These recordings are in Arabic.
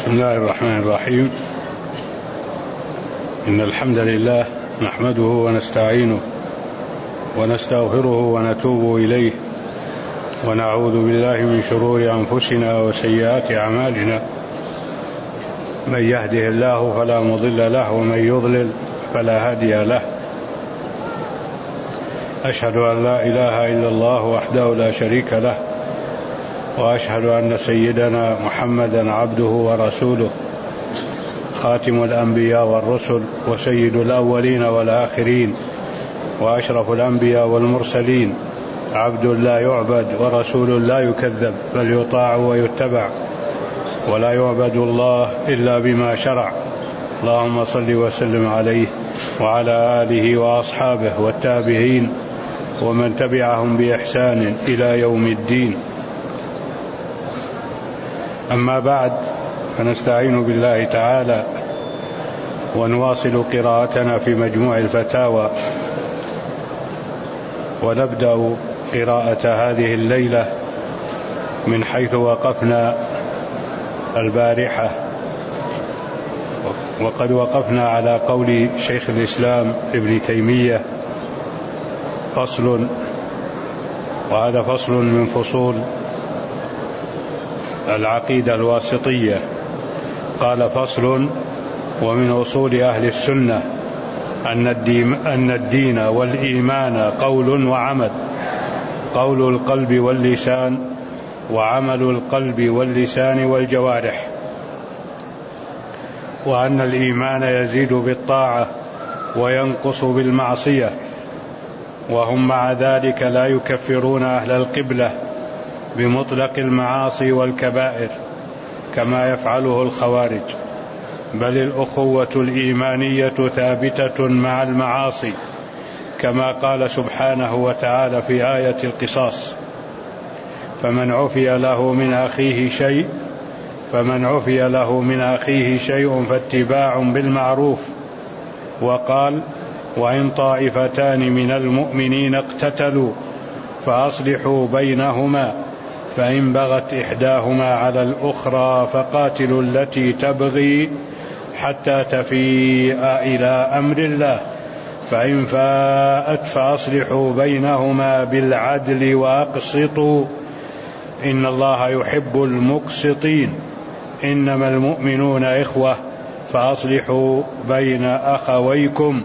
بسم الله الرحمن الرحيم. إن الحمد لله نحمده ونستعينه ونستغفره ونتوب إليه ونعوذ بالله من شرور أنفسنا وسيئات أعمالنا. من يهده الله فلا مضل له ومن يضلل فلا هادي له. أشهد أن لا إله إلا الله وحده لا شريك له، وأشهد أن سيدنا محمدا عبده ورسوله، خاتم الأنبياء والرسل وسيد الأولين والآخرين وأشرف الأنبياء والمرسلين، عبد لا يعبد ورسول لا يكذب، بل يطاع ويتبع، ولا يعبد الله إلا بما شرع. اللهم صل وسلم عليه وعلى آله وأصحابه والتابعين ومن تبعهم بإحسان إلى يوم الدين. أما بعد، فنستعين بالله تعالى ونواصل قراءتنا في مجموع الفتاوى، ونبدأ قراءة هذه الليلة من حيث وقفنا البارحة، وقد وقفنا على قول شيخ الإسلام ابن تيمية: فصل، وهذا فصل من فصول العقيدة الواسطية. قال: فصل: ومن أصول أهل السنة أن الدين والإيمان قول وعمل، قول القلب واللسان، وعمل القلب واللسان والجوارح، وأن الإيمان يزيد بالطاعة وينقص بالمعصية، وهم مع ذلك لا يكفرون أهل القبلة بمطلق المعاصي والكبائر كما يفعله الخوارج، بل الأخوة الإيمانية ثابتة مع المعاصي، كما قال سبحانه وتعالى في آية القصاص: فمن عفي له من أخيه شيء فاتباع بالمعروف. وقال: وإن طائفتان من المؤمنين اقتتلوا فأصلحوا بينهما، فإن بغت إحداهما على الأخرى فقاتلوا التي تبغي حتى تفيء إلى أمر الله، فإن فاءت فأصلحوا بينهما بالعدل وأقسطوا إن الله يحب المقسطين، إنما المؤمنون إخوة فأصلحوا بين أخويكم.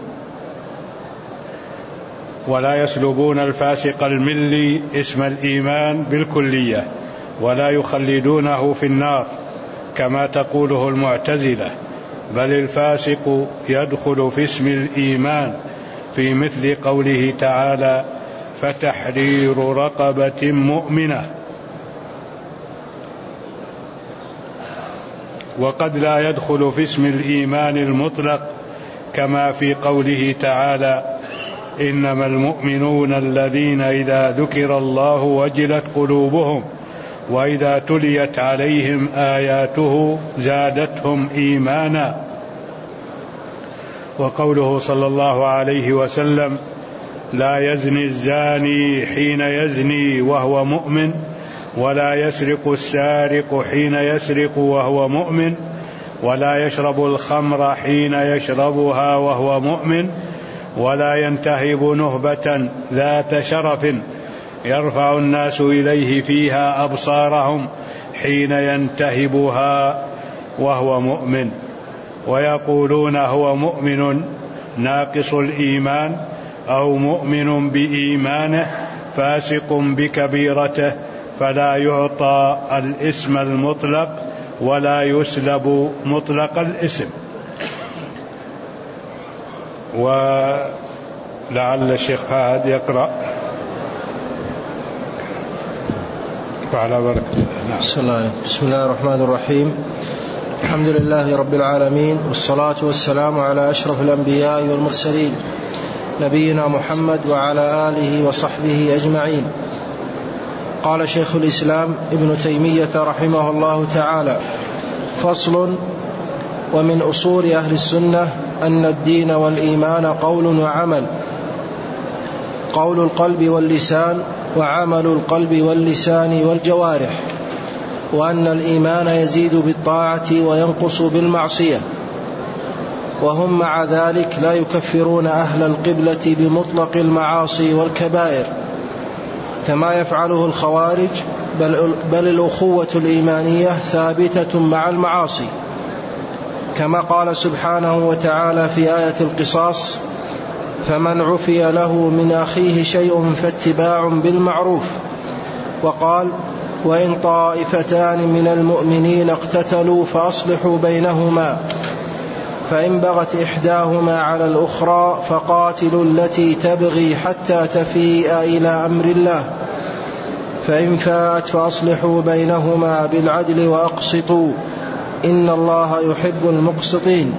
ولا يسلبون الفاسق الملي اسم الإيمان بالكلية، ولا يخلدونه في النار كما تقوله المعتزلة، بل الفاسق يدخل في اسم الإيمان في مثل قوله تعالى: فتحرير رقبة مؤمنة. وقد لا يدخل في اسم الإيمان المطلق كما في قوله تعالى: إنما المؤمنون الذين إذا ذكر الله وجلت قلوبهم وإذا تليت عليهم آياته زادتهم إيمانا. وقوله صلى الله عليه وسلم: لا يزني الزاني حين يزني وهو مؤمن، ولا يسرق السارق حين يسرق وهو مؤمن، ولا يشرب الخمر حين يشربها وهو مؤمن، ولا ينتهب نهبة ذات شرف يرفع الناس إليه فيها أبصارهم حين ينتهبها وهو مؤمن. ويقولون هو مؤمن ناقص الإيمان، أو مؤمن بإيمانه فاسق بكبيرته، فلا يعطى الاسم المطلق ولا يسلب مطلق الاسم. ولعل الشيخ فهد يقرأ وعلى بركة. بسم الله الرحمن الرحيم. الحمد لله رب العالمين، والصلاة والسلام على أشرف الأنبياء والمرسلين، نبينا محمد وعلى آله وصحبه أجمعين. قال شيخ الإسلام ابن تيمية رحمه الله تعالى: فصل: ومن أصول أهل السنة أن الدين والإيمان قول وعمل، قول القلب واللسان، وعمل القلب واللسان والجوارح، وأن الإيمان يزيد بالطاعة وينقص بالمعصية، وهم مع ذلك لا يكفرون أهل القبلة بمطلق المعاصي والكبائر كما يفعله الخوارج، بل الأخوة الإيمانية ثابتة مع المعاصي، كما قال سبحانه وتعالى في آية القصاص: فمن عفي له من أخيه شيء فاتباع بالمعروف. وقال: وإن طائفتان من المؤمنين اقتتلوا فأصلحوا بينهما، فإن بغت إحداهما على الأخرى فقاتلوا التي تبغي حتى تفيء إلى أمر الله، فإن فاءت فأصلحوا بينهما بالعدل وأقسطوا إن الله يحب المقسطين.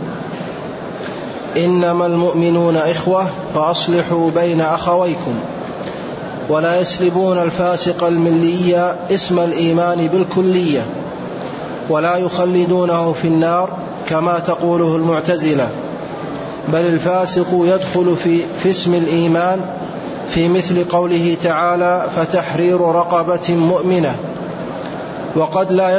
إنما المؤمنون إخوة فأصلحوا بين أخويكم. ولا يسلبون الفاسق الملي اسم الإيمان بالكلية، ولا يخلدونه في النار كما تقوله المعتزلة، بل الفاسق يدخل في اسم الإيمان في مثل قوله تعالى: فتحرير رقبة مؤمنة. وقد لا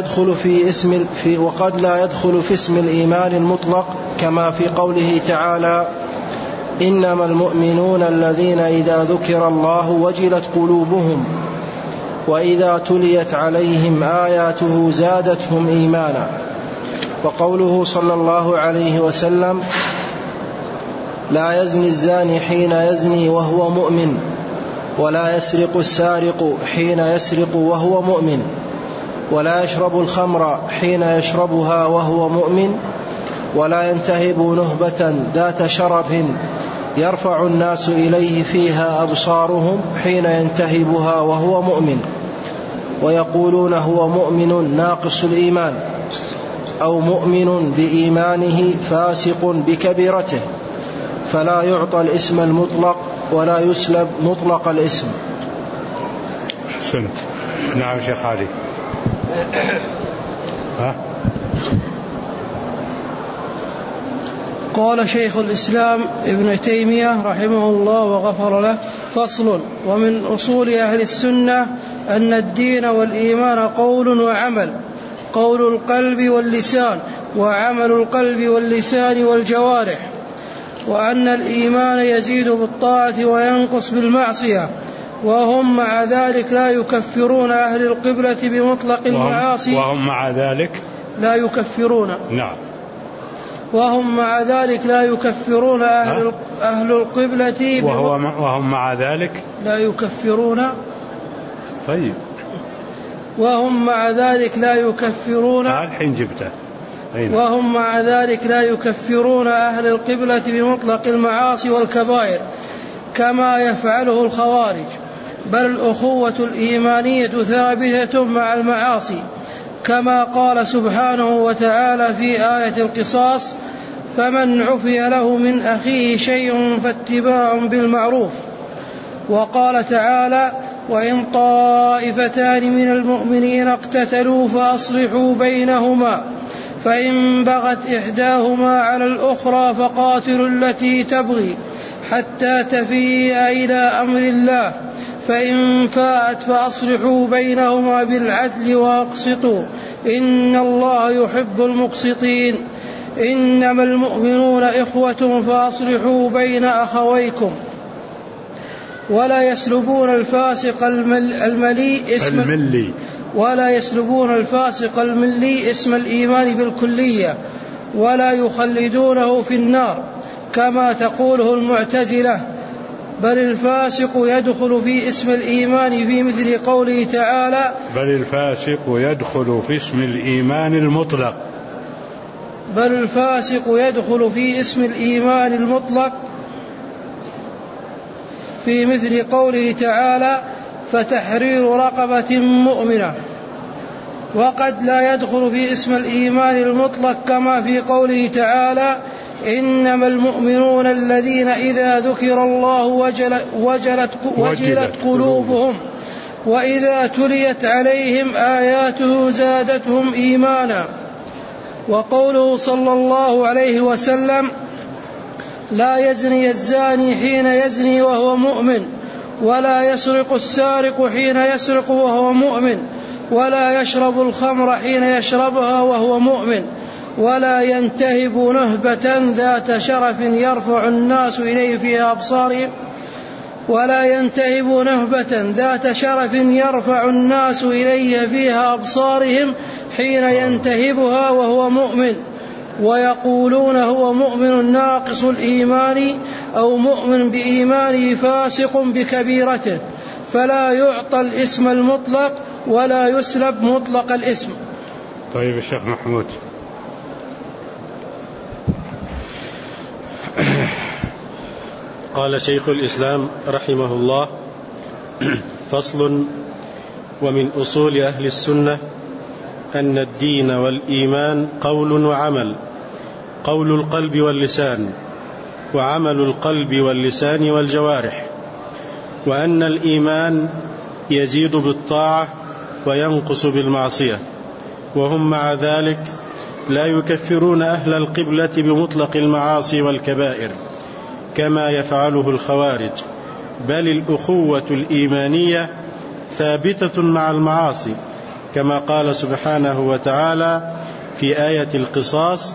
يدخل في اسم الإيمان المطلق كما في قوله تعالى: إنما المؤمنون الذين إذا ذكر الله وجلت قلوبهم وإذا تليت عليهم آياته زادتهم إيمانا. وقوله صلى الله عليه وسلم: لا يزني الزاني حين يزني وهو مؤمن، ولا يسرق السارق حين يسرق وهو مؤمن، ولا يشرب الخمر حين يشربها وهو مؤمن، ولا ينتهب نهبة ذات شرف يرفع الناس إليه فيها أبصارهم حين ينتهبها وهو مؤمن، ويقولون هو مؤمن ناقص الإيمان، أو مؤمن بإيمانه فاسق بكبيرته، فلا يعطى الاسم المطلق ولا يسلب مطلق الاسم. أحسنت. نعم شيخ علي. قال شيخ الإسلام ابن تيمية رحمه الله وغفر له: فصل. ومن أصول أهل السنة أن الدين والإيمان قول وعمل، قول القلب واللسان، وعمل القلب واللسان والجوارح، وأن الإيمان يزيد بالطاعة وينقص بالمعصية، وهم مع ذلك لا يكفرون أهل القبلة بمطلق المعاصي. وهم مع ذلك لا يكفرون. نعم. وهم مع ذلك لا يكفرون أهل القبلة وهم مع ذلك لا يكفرون. طيب. وهم مع ذلك لا يكفرون. الحين جبته. وهم مع ذلك لا يكفرون أهل القبلة بمطلق المعاصي والكبائر كما يفعله الخوارج، بل الأخوة الإيمانية ثابتة مع المعاصي، كما قال سبحانه وتعالى في آية القصاص: فمن عفي له من أخيه شيء فاتباع بالمعروف. وقال تعالى: وإن طائفتان من المؤمنين اقتتلوا فأصلحوا بينهما، فإن بغت إحداهما على الأخرى فقاتلوا التي تبغي حتى تفيء إلى أمر الله، فإن فاءت فأصلحوا بينهما بالعدل وأقسطوا إن الله يحب المقسطين. إنما المؤمنون إخوة فأصلحوا بين أخويكم. ولا يسلبون الفاسق الملي اسم الإيمان بالكلية، ولا يخلدونه في النار كما تقوله المعتزلة، بل الفاسق يدخل في اسم الإيمان في مثل قوله تعالى: بل الفاسق يدخل في اسم الإيمان المطلق. بل الفاسق يدخل في اسم الإيمان المطلق في مثل قوله تعالى: فتحرير رقبة مؤمنة. وقد لا يدخل في اسم الإيمان المطلق كما في قوله تعالى: إنما المؤمنون الذين إذا ذكر الله وجلت قلوبهم وإذا تليت عليهم آياته زادتهم إيمانا. وقوله صلى الله عليه وسلم: لا يزني الزاني حين يزني وهو مؤمن، ولا يسرق السارق حين يسرق وهو مؤمن، ولا يشرب الخمر حين يشربها وهو مؤمن، ولا ينتهب نهبة ذات شرف يرفع الناس إليه فيها أبصارهم حين ينتهبها وهو مؤمن، ويقولون هو مؤمن ناقص الإيمان أو مؤمن بإيمانه فاسق بكبيرته، فلا يعطى الاسم المطلق ولا يسلب مطلق الاسم. طيب الشيخ محمود. قال شيخ الإسلام رحمه الله: فصل: ومن أصول أهل السنة أن الدين والإيمان قول وعمل، قول القلب واللسان، وعمل القلب واللسان والجوارح، وأن الإيمان يزيد بالطاعة وينقص بالمعصية، وهم مع ذلك لا يكفرون أهل القبلة بمطلق المعاصي والكبائر كما يفعله الخوارج، بل الأخوة الإيمانية ثابتة مع المعاصي، كما قال سبحانه وتعالى في آية القصاص: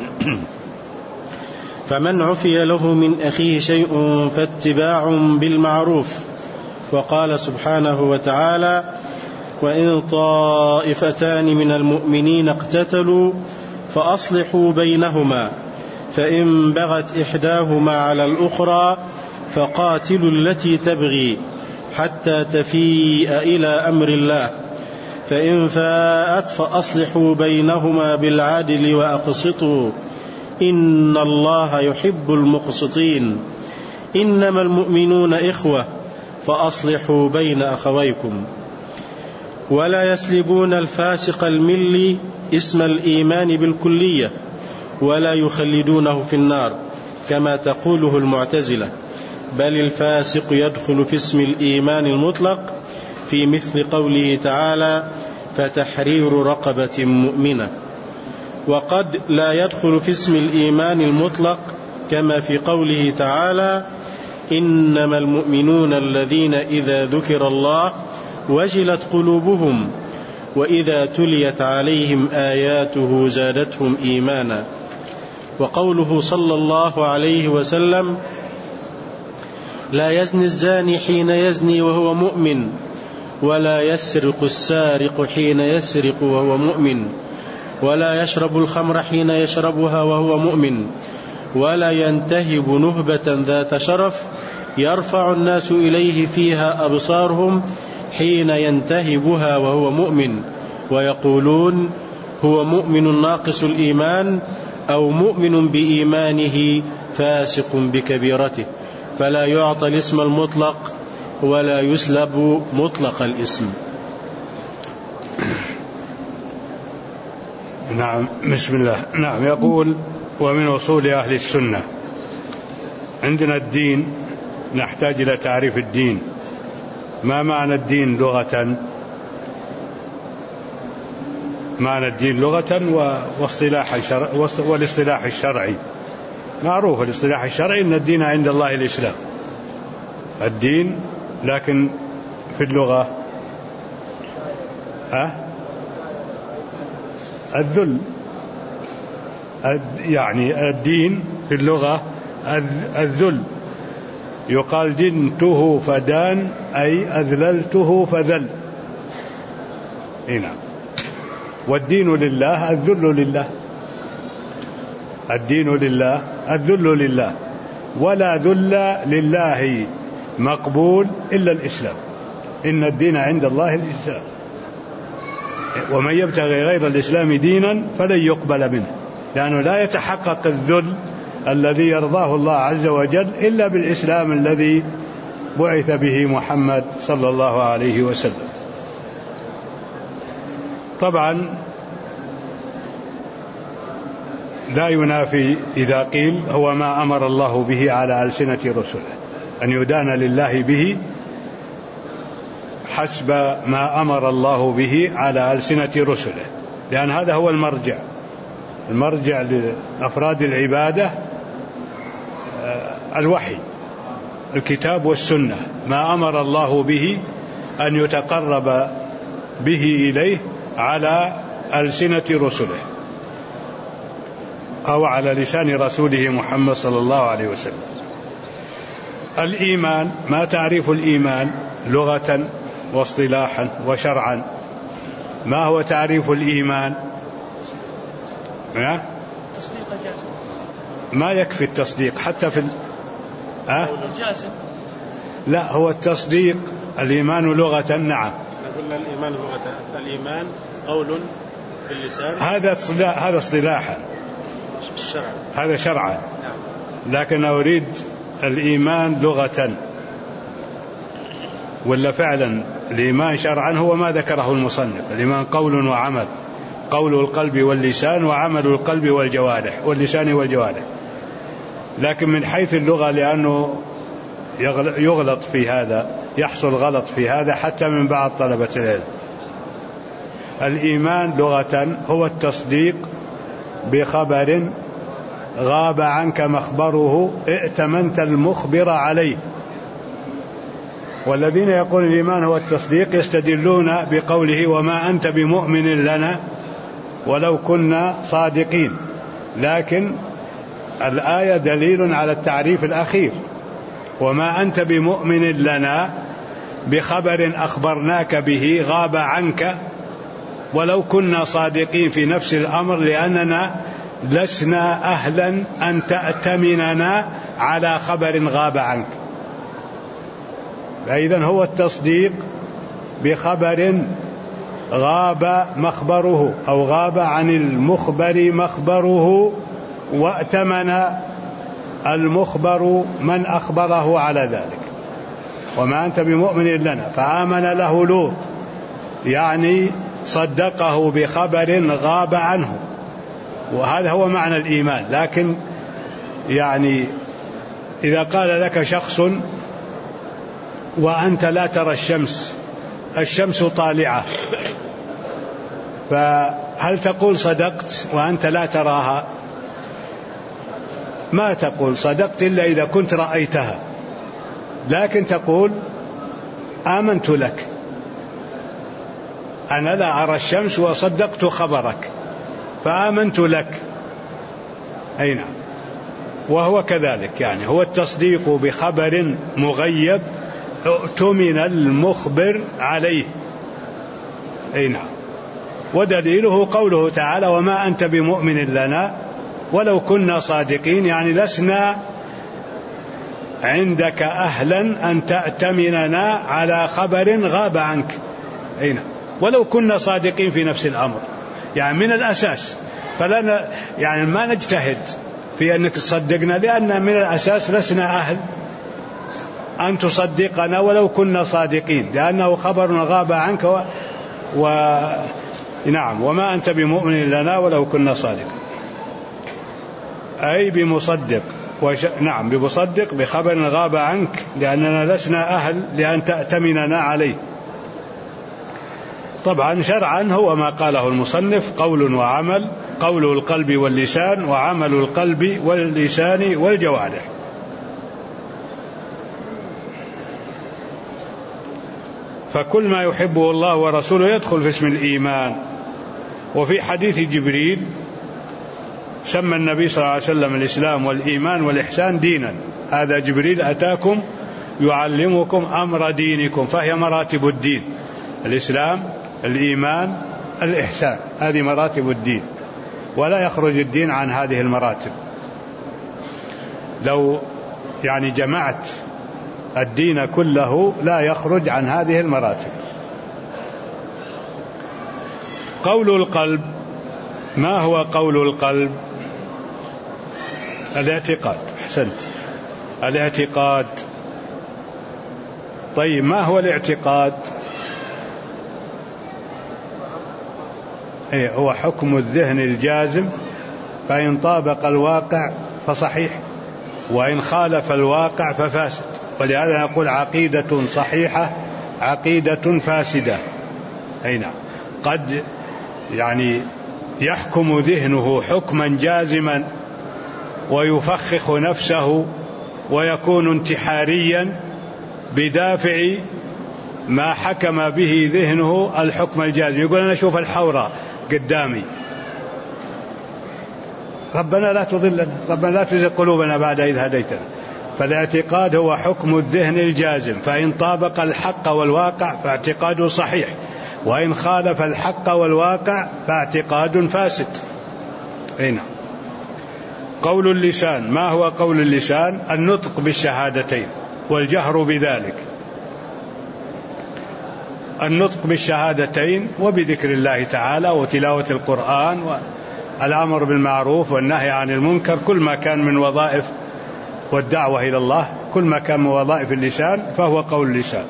فمن عفي له من أخيه شيء فاتباع بالمعروف. وقال سبحانه وتعالى: وإن طائفتان من المؤمنين اقتتلوا فأصلحوا بينهما، فإن بغت إحداهما على الأخرى فقاتلوا التي تبغي حتى تفيء إلى أمر الله، فإن فاءت فأصلحوا بينهما بالعدل وأقسطوا إن الله يحب المقسطين، إنما المؤمنون إخوة فأصلحوا بين أخويكم. ولا يسلبون الفاسق الملي اسم الإيمان بالكلية، ولا يخلدونه في النار كما تقوله المعتزلة، بل الفاسق يدخل في اسم الإيمان المطلق في مثل قوله تعالى: فتحرير رقبة مؤمنة. وقد لا يدخل في اسم الإيمان المطلق كما في قوله تعالى: إنما المؤمنون الذين إذا ذكر الله وجلت قلوبهم وإذا تليت عليهم آياته زادتهم إيمانا. وقوله صلى الله عليه وسلم: لا يزني الزاني حين يزني وهو مؤمن، ولا يسرق السارق حين يسرق وهو مؤمن، ولا يشرب الخمر حين يشربها وهو مؤمن، ولا ينتهب نهبة ذات شرف يرفع الناس إليه فيها أبصارهم حين ينتهبها وهو مؤمن، ويقولون هو مؤمن ناقص الإيمان أو مؤمن بإيمانه فاسق بكبيرته، فلا يعطى الاسم المطلق ولا يسلب مطلق الاسم. نعم، بسم الله. نعم، يقول: ومن أصول أهل السنة. عندنا الدين، نحتاج إلى تعريف الدين. ما معنى الدين لغة؟ معنى الدين لغة والاصطلاح الشرعي. معروف الاصطلاح الشرعي أن الدين عند الله الإسلام، الدين، لكن في اللغة الذل، يعني الدين في اللغة الذل. يقال دنته فدان، أي أذللته فذل. نعم. والدين لله، الذل لله. الدين لله، الذل لله، ولا ذل لله مقبول إلا الإسلام. إن الدين عند الله الإسلام، ومن يبتغي غير الإسلام دينا فلن يقبل منه، لأنه لا يتحقق الذل الذي يرضاه الله عز وجل إلا بالإسلام الذي بعث به محمد صلى الله عليه وسلم. طبعا لا ينافي إذا قيل هو ما أمر الله به على ألسنة رسله، أن يدان لله به حسب ما أمر الله به على ألسنة رسله، لأن هذا هو المرجع لأفراد العبادة، الوحي، الكتاب والسنة، ما أمر الله به أن يتقرب به إليه على ألسنة رسله أو على لسان رسوله محمد صلى الله عليه وسلم. الإيمان، ما تعريف الإيمان لغة واصطلاحا وشرعا؟ ما هو تعريف الإيمان؟ ما يكفي التصديق حتى في لا، هو التصديق. الإيمان لغة نعم، قلنا الإيمان لغة، الإيمان قول في اللسان، هذا اصطلاحا، هذا شرعا، لكن أريد الإيمان لغة، ولا فعلا الإيمان شرعا هو ما ذكره المصنف. الإيمان قول وعمل، قول القلب واللسان، وعمل القلب والجوارح واللسان والجوارح. لكن من حيث اللغة، لأنه يغلط في هذا، يحصل غلط في هذا حتى من بعض طلبة العلم. الإيمان لغة هو التصديق بخبر غاب عنك مخبره ائتمنت المخبر عليه. والذين يقولون الإيمان هو التصديق يستدلون بقوله وما أنت بمؤمن لنا ولو كنا صادقين، لكن الآية دليل على التعريف الأخير، وما أنت بمؤمن لنا بخبر أخبرناك به غاب عنك ولو كنا صادقين في نفس الأمر، لأننا لسنا أهلا أن تأتمننا على خبر غاب عنك. فإذن هو التصديق بخبر غاب مخبره أو غاب عن المخبر مخبره، وأتمن المخبر من أخبره على ذلك. وما أنت بمؤمن لنا، فآمن له لوط، يعني صدقه بخبر غاب عنه، وهذا هو معنى الإيمان. لكن يعني إذا قال لك شخص وأنت لا ترى الشمس طالعة، فهل تقول صدقت وأنت لا تراها؟ ما تقول صدقت إلا إذا كنت رأيتها، لكن تقول آمنت لك، أنا لا أرى الشمس وصدقت خبرك فآمنت لك. أي نعم، وهو كذلك، يعني هو التصديق بخبر مغيب اؤتمن المخبر عليه. أي نعم، ودليله قوله تعالى وما أنت بمؤمن لنا ولو كنا صادقين، يعني لسنا عندك أهلا أن تأتمننا على خبر غاب عنك. أي نعم، ولو كنا صادقين في نفس الأمر، يعني من الأساس فلنا يعني ما نجتهد في أنك تصدقنا، لأن من الأساس لسنا أهل أن تصدقنا ولو كنا صادقين، لأنه خبر غاب عنك نعم، وما أنت بمؤمن لنا ولو كنا صادقين، أي بمصدق نعم، بمصدق بخبر غاب عنك، لأننا لسنا أهل لأن تأتمننا عليه. طبعا شرعا هو ما قاله المصنف قول وعمل، قول القلب واللسان، وعمل القلب واللسان والجوارح. فكل ما يحبه الله ورسوله يدخل في اسم الإيمان. وفي حديث جبريل سمى النبي صلى الله عليه وسلم الإسلام والإيمان والإحسان دينا، هذا جبريل أتاكم يعلمكم أمر دينكم، فهي مراتب الدين: الإسلام، الإيمان، الإحسان، هذه مراتب الدين، ولا يخرج الدين عن هذه المراتب. لو يعني جمعت الدين كله لا يخرج عن هذه المراتب. قول القلب، ما هو قول القلب؟ الاعتقاد. أحسنت، الاعتقاد. طيب ما هو الاعتقاد؟ هو حكم الذهن الجازم، فإن طابق الواقع فصحيح، وإن خالف الواقع ففاسد. ولهذا نقول عقيدة صحيحة عقيدة فاسدة. أي نعم، قد يعني يحكم ذهنه حكما جازما ويفخخ نفسه ويكون انتحاريا بدافع ما حكم به ذهنه الحكم الجازم. يقول أنا أشوف الحورة قدامي، ربنا لا تضلنا، ربنا لا تزغ قلوبنا بعد إذ هديتنا. فالاعتقاد هو حكم الذهن الجازم، فإن طابق الحق والواقع فاعتقاده صحيح، وإن خالف الحق والواقع فاعتقاد فاسد. هنا قول اللسان. ما هو قول اللسان؟ النطق بالشهادتين والجهر بذلك. النطق بالشهادتين وبذكر الله تعالى وتلاوة القرآن والأمر بالمعروف والنهي عن المنكر، كل ما كان من وظائف، والدعوة إلى الله، كل ما كان من وظائف اللسان فهو قول اللسان.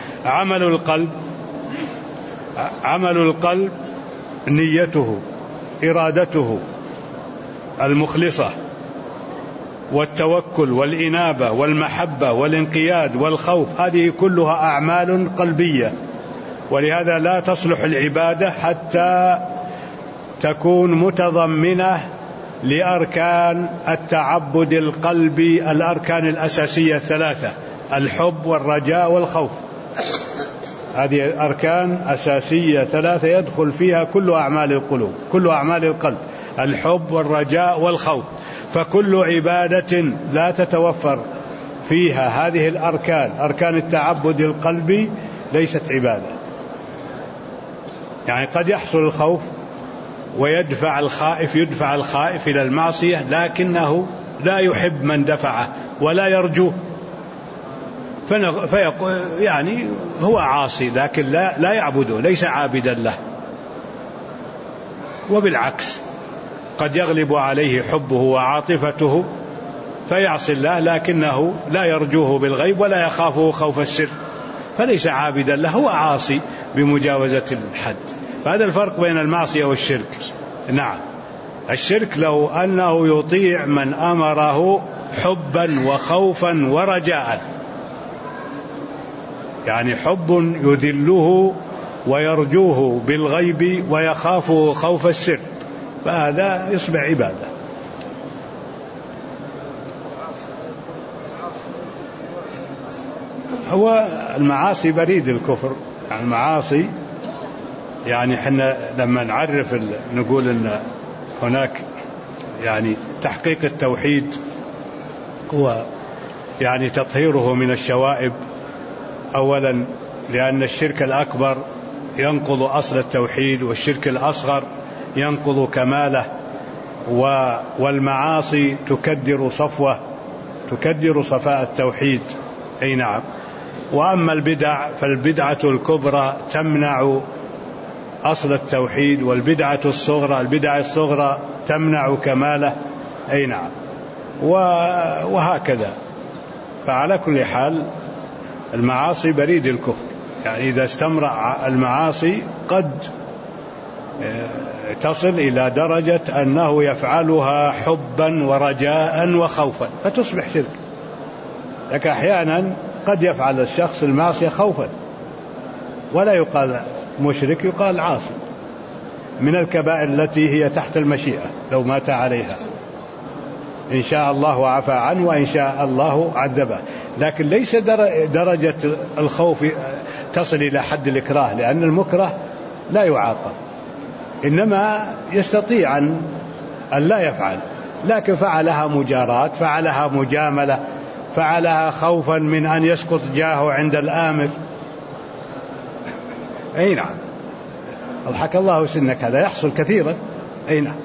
عمل القلب نيته، إرادته المخلصة، والتوكل والإنابة والمحبة والانقياد والخوف، هذه كلها أعمال قلبية. ولهذا لا تصلح العبادة حتى تكون متضمنة لأركان التعبد القلبي، الأركان الأساسية الثلاثة: الحب والرجاء والخوف. هذه أركان أساسية ثلاثة يدخل فيها كل أعمال القلوب، كل أعمال القلب: الحب والرجاء والخوف. فكل عبادة لا تتوفر فيها هذه الأركان، أركان التعبد القلبي، ليست عبادة. يعني قد يحصل الخوف ويدفع الخائف إلى المعصية، لكنه لا يحب من دفعه ولا يرجوه، يعني هو عاصي لكن لا يعبده، ليس عابدا له. وبالعكس قد يغلب عليه حبه وعاطفته فيعصي الله، لكنه لا يرجوه بالغيب ولا يخافه خوف السر، فليس عابدا له، هو عاصي بمجاوزة الحد. فهذا الفرق بين المعصية والشرك. نعم، الشرك لو أنه يطيع من أمره حبا وخوفا ورجاء، يعني حب يذله ويرجوه بالغيب ويخافه خوف السر، فهذا يصبح عبادة. هو المعاصي بريد الكفر، يعني المعاصي، يعني احنا لما نعرف نقول ان هناك يعني تحقيق التوحيد هو يعني تطهيره من الشوائب اولا، لان الشرك الاكبر ينقض اصل التوحيد، والشرك الاصغر ينقض كماله، والمعاصي تكدر صفاء التوحيد. اي نعم. واما البدع فالبدعة الكبرى تمنع أصل التوحيد، والبدعة الصغرى تمنع كماله. أي نعم. وهكذا. فعلى كل حال المعاصي بريد الكفر، يعني إذا استمر المعاصي قد تصل إلى درجة أنه يفعلها حبا ورجاء وخوفا فتصبح شرك. لكن أحيانا قد يفعل الشخص المعصية خوفا، ولا يقال مشرك، يقال عاصي، من الكبائر التي هي تحت المشيئة لو مات عليها، إن شاء الله عفى عنه وإن شاء الله عذبه. لكن ليس درجة الخوف تصل إلى حد الإكراه، لأن المكره لا يعاقب، إنما يستطيع أن لا يفعل، لكن فعلها مجاراة، فعلها مجاملة، فعلها خوفا من أن يسقط جاهه عند الآمر. أي نعم. أضحك الله سنك، هذا يحصل كثيرا. أي نعم.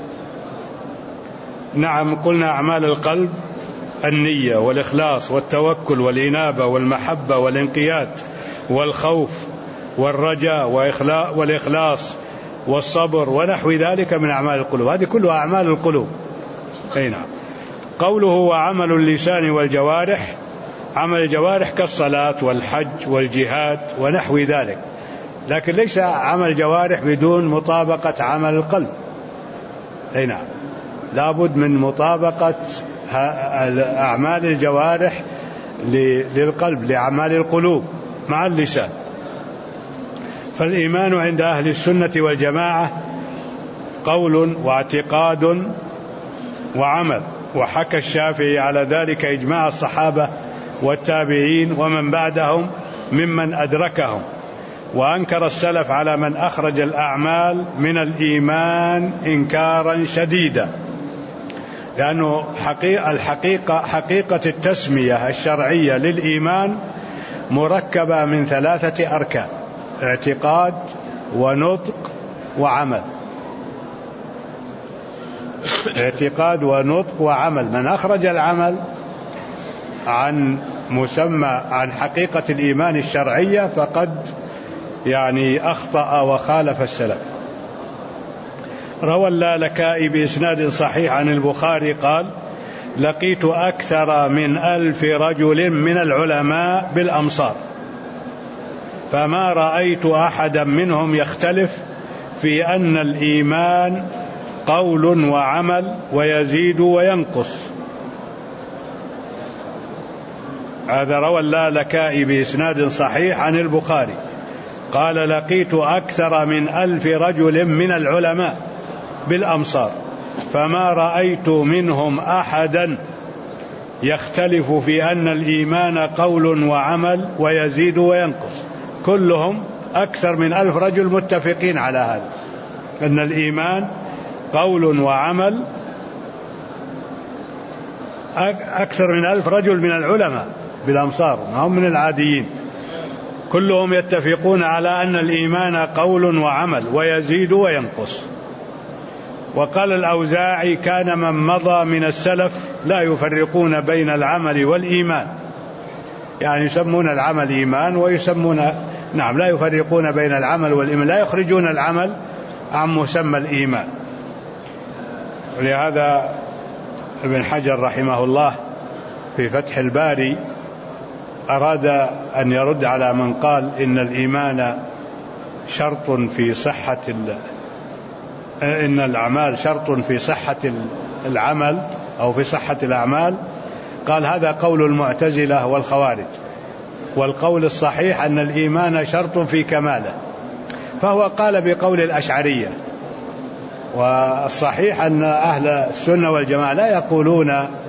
نعم. قلنا أعمال القلب: النية والإخلاص والتوكل والإنابة والمحبة والانقياد والخوف والرجاء والإخلاص والصبر ونحو ذلك من أعمال القلوب. هذه كلها أعمال القلوب. أي نعم. قوله وعمل اللسان والجوارح: عمل الجوارح كالصلاة والحج والجهاد ونحو ذلك، لكن ليس عمل الجوارح بدون مطابقة عمل القلب. أي نعم. لابد من مطابقة أعمال الجوارح للقلب، لأعمال القلوب مع اللسان. فالإيمان عند أهل السنة والجماعة قول واعتقاد وعمل، وحكى الشافعي على ذلك إجماع الصحابة والتابعين ومن بعدهم ممن أدركهم. وأنكر السلف على من أخرج الأعمال من الإيمان إنكارا شديدا، لأنه حقيقة التسمية الشرعية للإيمان مركبة من 3 أركان: اعتقاد ونطق وعمل. اعتقاد ونطق وعمل. من أخرج العمل عن حقيقة الإيمان الشرعية فقد أخطأ وخالف السلف. روى اللالكائي بإسناد صحيح عن البخاري قال: لقيت أكثر من 1000 رجل من العلماء بالأمصار، فما رأيت أحدا منهم يختلف في أن الإيمان قول وعمل ويزيد وينقص. هذا روى اللالكائي بإسناد صحيح عن البخاري قال: لقيت أكثر من 1000 رجل من العلماء بالأمصار، فما رأيت منهم أحدا يختلف في أن الإيمان قول وعمل ويزيد وينقص. كلهم أكثر من 1000 رجل متفقين على هذا، أن الإيمان قول وعمل. أكثر من 1000 رجل من العلماء بالأمصار، ما هم من العاديين، كلهم يتفقون على أن الإيمان قول وعمل ويزيد وينقص. وقال الأوزاعي: كان من مضى من السلف لا يفرقون بين العمل والإيمان، يسمون العمل إيمان ويسمون لا يفرقون بين العمل والإيمان، لا يخرجون العمل عن مسمى الإيمان. ولهذا ابن حجر رحمه الله في فتح الباري أراد أن يرد على من قال إن الإيمان شرط في صحة إن الأعمال شرط في صحة العمل أو في صحة الأعمال. قال: هذا قول المعتزلة والخوارج، والقول الصحيح أن الإيمان شرط في كماله. فهو قال بقول الأشعرية، والصحيح أن أهل السنة والجماعة لا يقولون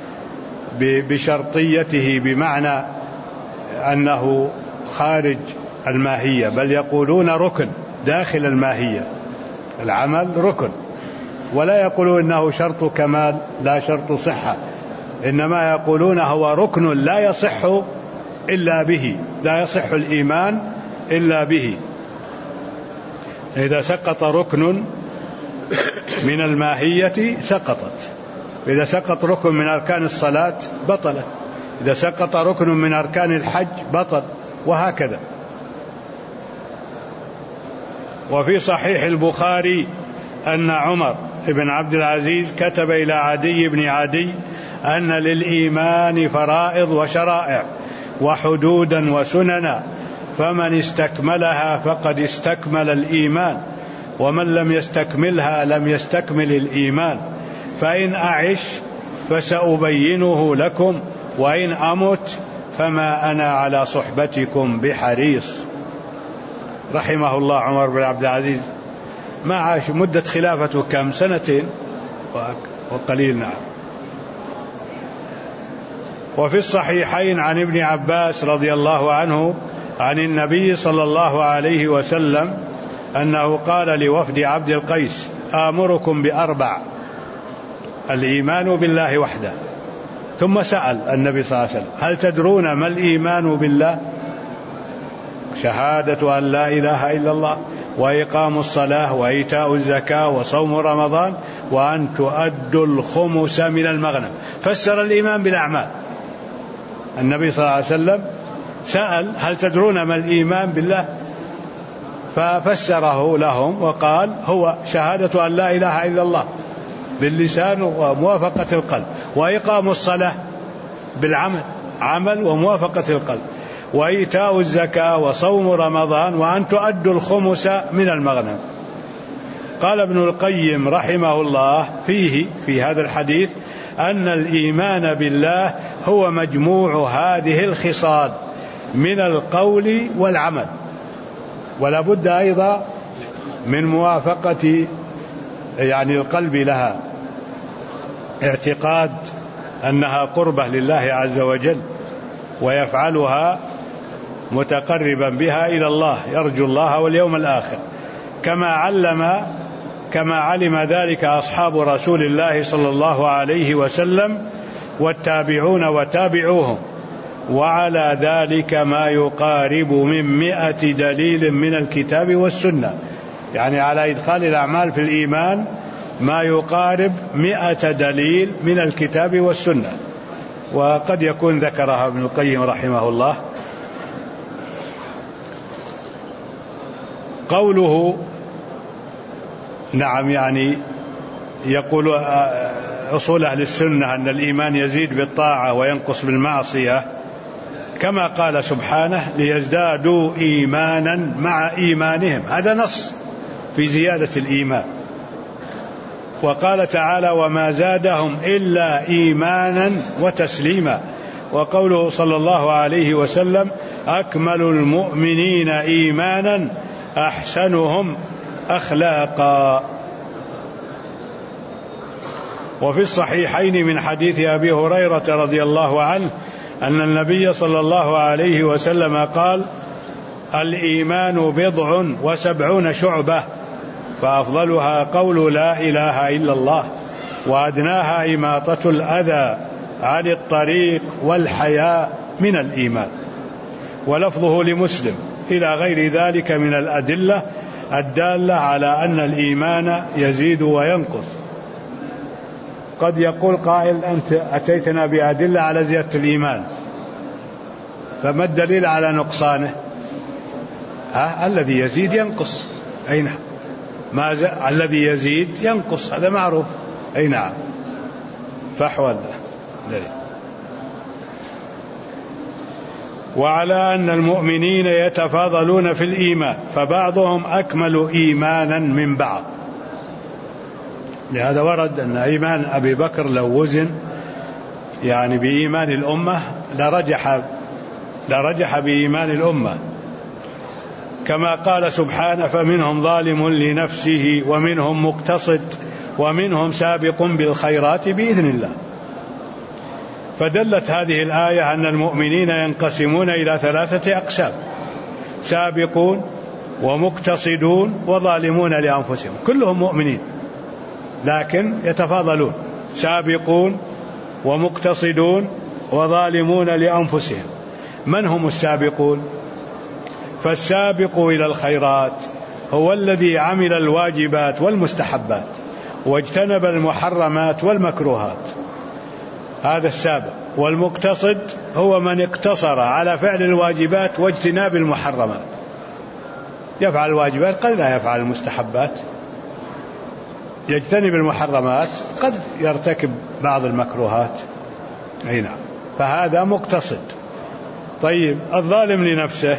بشرطيته بمعنى أنه خارج الماهية، بل يقولون ركن داخل الماهية. العمل ركن، ولا يقولون إنه شرط كمال لا شرط صحة، إنما يقولون هو ركن لا يصح إلا به، لا يصح الإيمان إلا به. إذا سقط ركن من الماهية سقطت. إذا سقط ركن من أركان الصلاة بطلت، إذا سقط ركن من أركان الحج بطل، وهكذا. وفي صحيح البخاري أن عمر بن عبد العزيز كتب إلى عدي بن عدي أن للإيمان فرائض وشرائع وحدودا وسننا، فمن استكملها فقد استكمل الإيمان، ومن لم يستكملها لم يستكمل الإيمان. فإن أعش فسأبينه لكم، وإن أمت فما أنا على صحبتكم بحريص. رحمه الله عمر بن عبد العزيز، ما عاش مدة خلافته كم؟ 2 وقليل. نعم. وفي الصحيحين عن ابن عباس رضي الله عنه عن النبي صلى الله عليه وسلم أنه قال لوفد عبد القيس: آمركم ب4: الإيمان بالله وحده. ثم سأل النبي صلى الله عليه وسلم: هل تدرون ما الإيمان بالله؟ شهادة أن لا إله إلا الله، وإقام الصلاة، وإيتاء الزكاة، وصوم رمضان، وأن تؤدوا الخمس من المغنم. فسر الإيمان بالأعمال. النبي صلى الله عليه وسلم سأل: هل تدرون ما الإيمان بالله؟ ففسره لهم وقال: هو شهادة أن لا إله إلا الله باللسان وموافقة القلب، وإقام الصلاة بالعمل، عمل وموافقة القلب، وإيتاء الزكاة، وصوم رمضان، وأن تؤدوا الخمس من المغنم. قال ابن القيم رحمه الله في هذا الحديث أن الإيمان بالله هو مجموع هذه الخصال من القول والعمل، ولا بد أيضا من موافقة القلب لها، اعتقاد أنها قربة لله عز وجل ويفعلها متقربا بها إلى الله، يرجو الله واليوم الآخر، كما علم ذلك أصحاب رسول الله صلى الله عليه وسلم والتابعون وتابعوهم، وعلى ذلك ما يقارب من 100 دليل من الكتاب والسنة، يعني على إدخال الأعمال في الإيمان ما يقارب 100 دليل من الكتاب والسنة. وقد يكون ذكرها ابن القيم رحمه الله. قوله نعم، يعني يقول أصول أهل السنة أن الإيمان يزيد بالطاعة وينقص بالمعصية، كما قال سبحانه ليزدادوا إيمانا مع إيمانهم، هذا نص في زيادة الإيمان. وقال تعالى وما زادهم إلا إيمانا وتسليما. وقوله صلى الله عليه وسلم أكمل المؤمنين إيمانا أحسنهم أخلاقا. وفي الصحيحين من حديث أبي هريرة رضي الله عنه أن النبي صلى الله عليه وسلم قال الإيمان 70 شعبة، فأفضلها قول لا إله إلا الله، وأدناها إماطة الأذى عن الطريق والحياء من الإيمان. ولفظه لمسلم إلى غير ذلك من الأدلة الدالة على أن الإيمان يزيد وينقص. قد يقول قائل أنت أتيتنا بأدلة على زيادة الإيمان، فما الدليل على نقصانه؟ الذي يزيد ينقص، أي نعم، الذي يزيد ينقص، هذا معروف، أي نعم، فحوى دليل. وعلى أن المؤمنين يتفاضلون في الإيمان، فبعضهم أكمل إيمانا من بعض. لهذا ورد أن إيمان أبي بكر لو وزن يعني بإيمان الأمة لرجح بإيمان الأمة، كما قال سبحانه فمنهم ظالم لنفسه ومنهم مقتصد ومنهم سابق بالخيرات بإذن الله. فدلت هذه الآية أن المؤمنين ينقسمون إلى 3 أقسام: سابقون ومقتصدون وظالمون لأنفسهم، كلهم مؤمنين لكن يتفاضلون، سابقون ومقتصدون وظالمون لأنفسهم. من هم السابقون؟ فالسابق إلى الخيرات هو الذي عمل الواجبات والمستحبات واجتنب المحرمات والمكروهات، هذا السابق. والمقتصد هو من اقتصر على فعل الواجبات واجتناب المحرمات، يفعل الواجبات قد لا يفعل المستحبات، يجتنب المحرمات قد يرتكب بعض المكروهات، أي نعم، فهذا مقتصد. طيب الظالم لنفسه،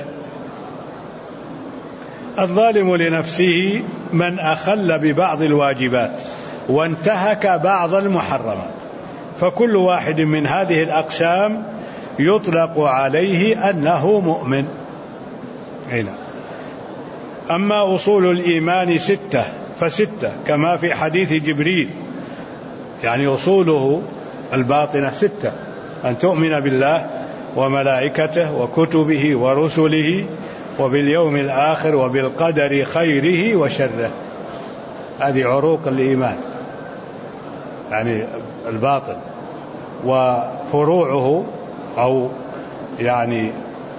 الظالم لنفسه من أخل ببعض الواجبات وانتهك بعض المحرمات، فكل واحد من هذه الأقسام يطلق عليه أنه مؤمن. هنا. أما أصول الإيمان 6 ف6 كما في حديث جبريل، يعني أصوله الباطنة 6: أن تؤمن بالله وملائكته وكتبه ورسله وباليوم الآخر وبالقدر خيره وشره. هذه عروق الإيمان، يعني الباطن. وفروعه أو يعني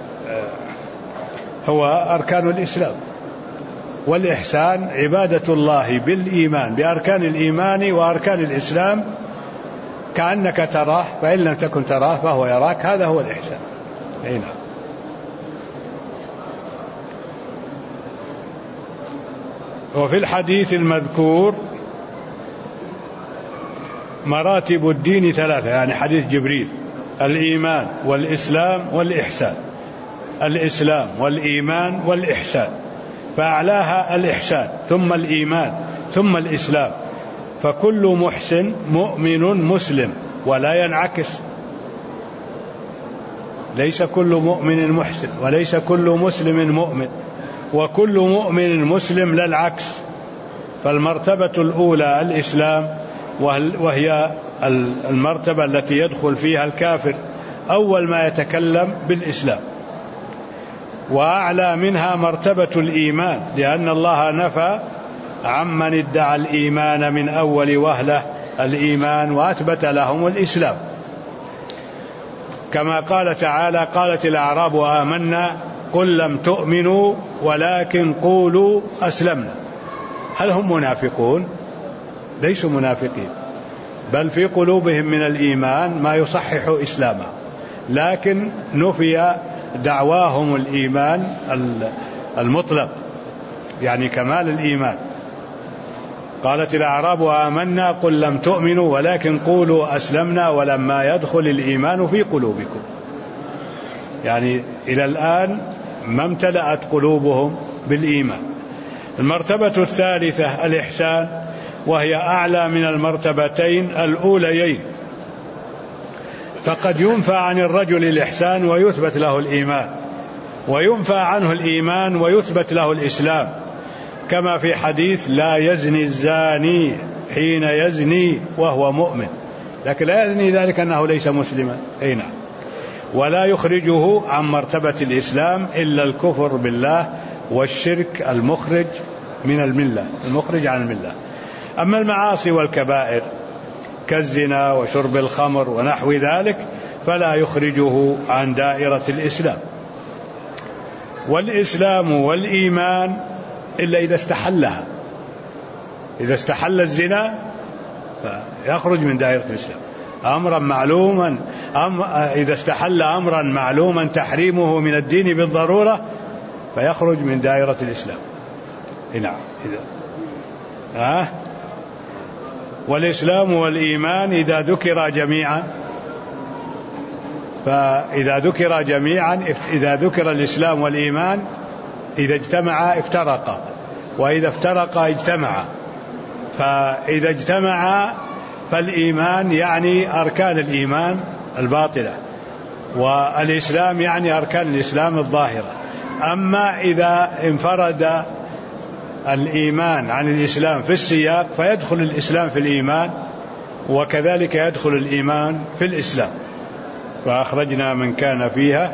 هو أركان الإسلام والإحسان، عبادة الله بالإيمان بأركان الإيمان وأركان الإسلام كأنك تراه، فإن لم تكن تراه فهو يراك، هذا هو الإحسان. نعم. وفي الحديث المذكور مراتب الدين 3، يعني حديث جبريل: الإيمان والإسلام والإحسان، الإسلام والإيمان والإحسان، فأعلاها الإحسان ثم الإيمان ثم الإسلام. فكل محسن مؤمن مسلم، ولا ينعكس، ليس كل مؤمن محسن وليس كل مسلم مؤمن، وكل مؤمن مسلم لا العكس. فالمرتبة الأولى الإسلام، وهي المرتبة التي يدخل فيها الكافر أول ما يتكلم بالإسلام. وأعلى منها مرتبة الإيمان، لأن الله نفى عمن ادعى الإيمان من أول وهلة الإيمان وأثبت لهم الإسلام، كما قال تعالى: قالت الأعراب آمنا قل لم تؤمنوا ولكن قولوا أسلمنا. هل هم منافقون؟ ليسوا منافقين، بل في قلوبهم من الإيمان ما يصحح إسلامه، لكن نفي دعواهم الإيمان المطلق، يعني كمال الإيمان. قالت الأعراب آمنا قل لم تؤمنوا ولكن قولوا أسلمنا ولما يدخل الإيمان في قلوبكم، يعني إلى الآن ما امتلأت قلوبهم بالإيمان. المرتبة الثالثة الإحسان، وهي أعلى من المرتبتين الأوليين، فقد ينفى عن الرجل الإحسان ويثبت له الإيمان، وينفى عنه الإيمان ويثبت له الإسلام، كما في حديث: لا يزني الزاني حين يزني وهو مؤمن، لكن لا يزني ذلك أنه ليس مسلما، أي نعم. ولا يخرجه عن مرتبة الإسلام إلا الكفر بالله والشرك المخرج من الملة، المخرج عن الملة. أما المعاصي والكبائر كالزنا وشرب الخمر ونحو ذلك فلا يخرجه عن دائرة الإسلام. والإسلام والإيمان إلا إذا استحلها، إذا استحل الزنا فيخرج من دائرة الإسلام أمرا معلوما، إذا استحل أمرا معلوما تحريمه من الدين بالضرورة فيخرج من دائرة الإسلام. نعم. والإسلام والإيمان إذا ذكر جميعا، فإذا ذكر جميعا، إذا ذكر الإسلام والإيمان إذا اجتمعا افترقا، وإذا افترقا اجتمعا. فإذا اجتمعا فالإيمان يعني أركان الإيمان الباطلة، والإسلام يعني أركان الإسلام الظاهرة. أما إذا انفرد الإيمان عن الإسلام في السياق فيدخل الإسلام في الإيمان، وكذلك يدخل الإيمان في الإسلام. فأخرجنا من كان فيها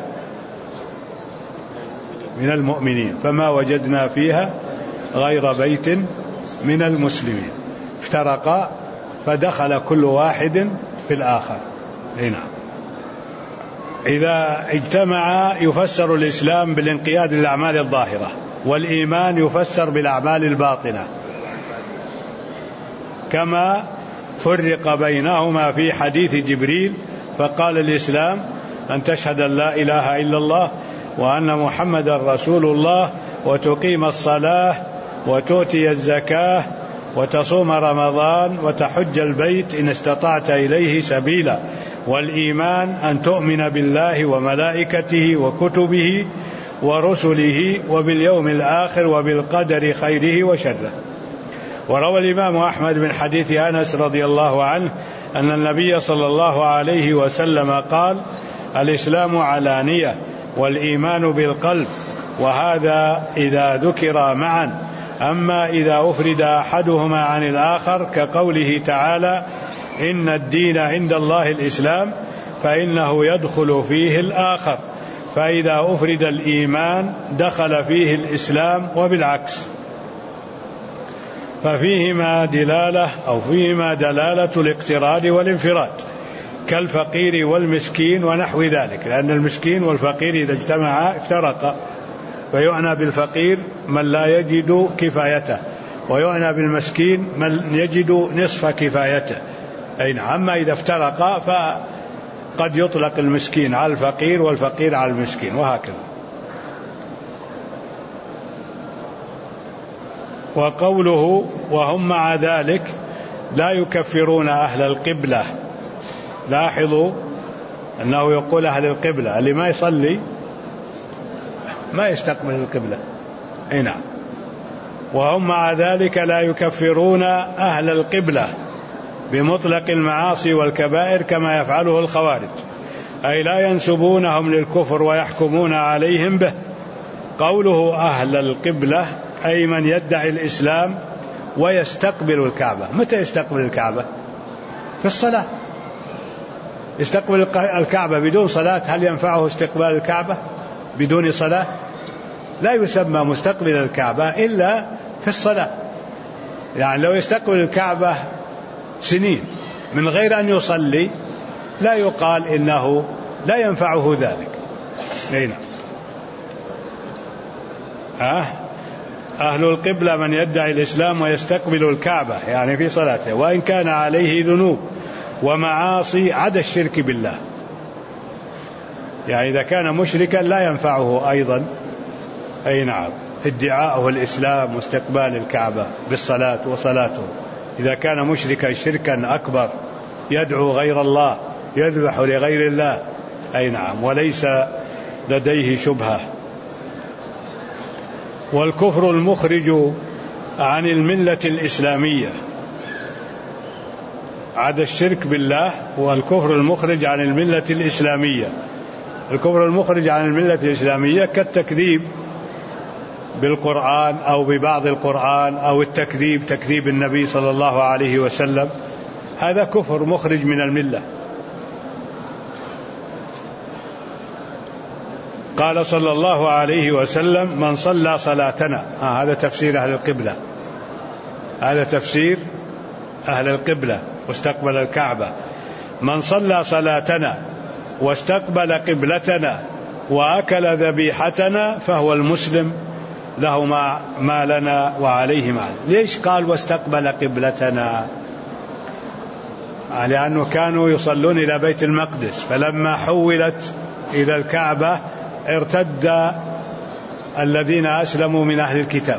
من المؤمنين فما وجدنا فيها غير بيت من المسلمين، افترقا فدخل كل واحد في الآخر. هنا إذا اجتمع يفسر الإسلام بالانقياد للأعمال الظاهرة، والإيمان يفسر بالأعمال الباطنة، كما فرق بينهما في حديث جبريل فقال: الإسلام أن تشهد أن لا إله إلا الله وأن محمد رسول الله وتقيم الصلاة وتؤتي الزكاة وتصوم رمضان وتحج البيت إن استطعت إليه سبيلا، والإيمان أن تؤمن بالله وملائكته وكتبه ورسله وباليوم الآخر وبالقدر خيره وشره. وروى الإمام أحمد من حديث أنس رضي الله عنه أن النبي صلى الله عليه وسلم قال: الإسلام علانية والإيمان بالقلب، وهذا إذا ذكر معا، أما إذا أفرد أحدهما عن الآخر كقوله تعالى: إن الدين عند الله الإسلام، فإنه يدخل فيه الآخر، فإذا أفرد الإيمان دخل فيه الإسلام وبالعكس. ففيهما دلالة أو فيهما دلالة الاقتران والانفراد كالفقير والمسكين ونحو ذلك، لأن المسكين والفقير إذا اجتمعا افترقا، فيعنى بالفقير من لا يجد كفايته، ويعنى بالمسكين من يجد نصف كفايته. أما إذا افترقا فقد يطلق المسكين على الفقير والفقير على المسكين، وهكذا. وقوله: وهم مع ذلك لا يكفرون أهل القبلة. لاحظوا أنه يقول أهل القبلة، اللي ما يصلي ما يستقبل القبلة. نعم. وهم مع ذلك لا يكفرون أهل القبلة بمطلق المعاصي والكبائر كما يفعله الخوارج، أي لا ينسبونهم للكفر ويحكمون عليهم به. قوله أهل القبلة أي من يدعي الإسلام ويستقبل الكعبة. متى يستقبل الكعبة؟ في الصلاة. يستقبل الكعبة بدون صلاة هل ينفعه استقبال الكعبة؟ بدون صلاة لا يسمى مستقبل الكعبة إلا في الصلاة. يعني لو يستقبل الكعبة سنين من غير أن يصلي لا يقال إنه لا ينفعه ذلك. هنا أهل القبلة من يدعي الإسلام ويستقبل الكعبة يعني في صلاته وإن كان عليه ذنوب ومعاصي عدا الشرك بالله. يعني إذا كان مشركا لا ينفعه أيضا أي نعم ادعاءه الإسلام واستقبال الكعبة بالصلاة وصلاته. إذا كان مشركا شركا أكبر يدعو غير الله يذبح لغير الله أي نعم وليس لديه شبهة. والكفر المخرج عن الملة الإسلامية عدا الشرك بالله والكفر المخرج عن الملة الإسلامية. الكفر المخرج عن الملة الإسلامية كالتكذيب بالقرآن أو ببعض القرآن أو تكذيب النبي صلى الله عليه وسلم، هذا كفر مخرج من الملة. قال صلى الله عليه وسلم من صلى صلاتنا، هذا تفسير أهل القبلة، هذا تفسير أهل القبلة واستقبل الكعبة. من صلى صلاتنا واستقبل قبلتنا وأكل ذبيحتنا فهو المسلم له ما لنا وعليه ما. ليش قال واستقبل قبلتنا؟ لأنه كانوا يصلون إلى بيت المقدس، فلما حولت إلى الكعبة ارتد الذين أسلموا من أهل الكتاب،